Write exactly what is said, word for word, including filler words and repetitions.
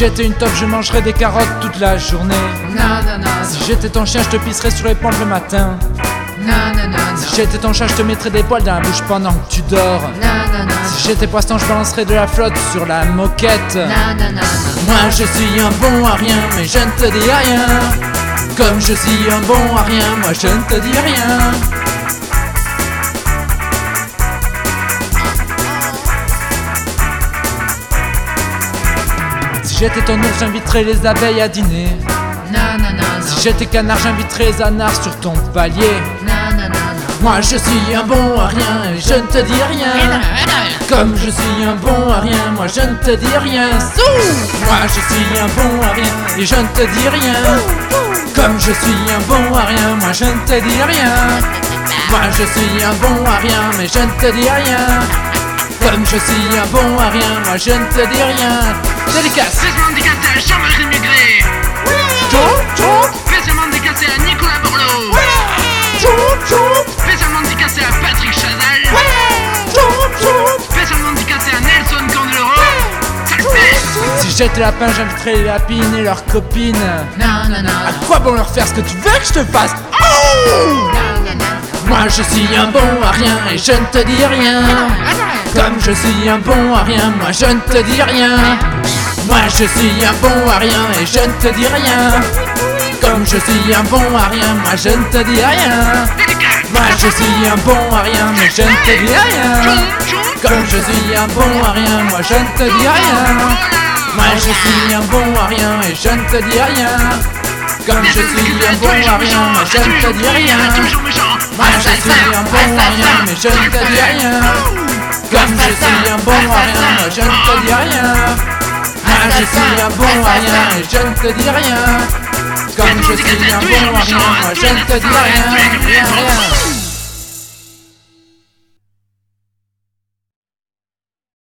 j'étais une taupe, je mangerais des carottes toute la journée. Non, non, non, Si j'étais ton chien, je te pisserais sur l'épaule le matin. non, non, non, Si j'étais ton chat, je te mettrais des poils dans la bouche pendant que tu dors. non, non, non, Si j'étais poisson, je balancerais de la flotte sur la moquette. non, non, non, Moi je suis un bon à rien, mais je ne te dis rien. Comme je suis un bon à rien, moi je ne te dis rien. Si j'étais ton ours, j'inviterais les abeilles à dîner. non, non, non, Si j'étais canard, j'inviterais les anards sur ton palier. non, non, non, Moi je suis un bon à rien et je ne te dis rien. Comme je suis un bon à rien, moi je ne te dis rien. Moi je suis un bon à rien et je ne te dis rien. Comme je suis un bon à rien, moi je ne te dis rien. Moi je suis un bon à rien, mais je ne te dis rien. Comme je suis un bon à rien, moi je ne te dis rien. Dédicace. Spécialement dédicacé à Jean-Marc Rémugré. Spécialement dédicacé à Nicolas Borloo. Spécialement dédicacé à Patrick Chazal. Spécialement dédicacé à Nelson Candeloro. Ça le fait. Si j'étais lapin, j'inviterais les lapines et leurs copines. non, non, non, À quoi bon leur faire ce que tu veux que je te fasse? Moi je suis un bon à rien et je ne te dis rien. Comme je suis un bon à rien, moi je ne te dis rien. Moi je suis un bon à rien et je ne te dis rien. Comme je suis un bon à rien, moi je ne te dis rien. Moi je suis un bon à rien, mais je ne te dis rien. Comme je suis un bon à rien, moi je ne te dis rien. Moi je suis un bon à rien et je ne te dis rien. Comme je suis un bon à rien, moi je ne te dis rien. Moi je suis un bon à rien, mais je ne te dis rien. Comme je suis un bon à rien, moi je ne te dis rien. Moi je suis un bon à rien et je ne te dis rien. Comme je suis un bon à rien, moi je ne te dis rien, rien, rien.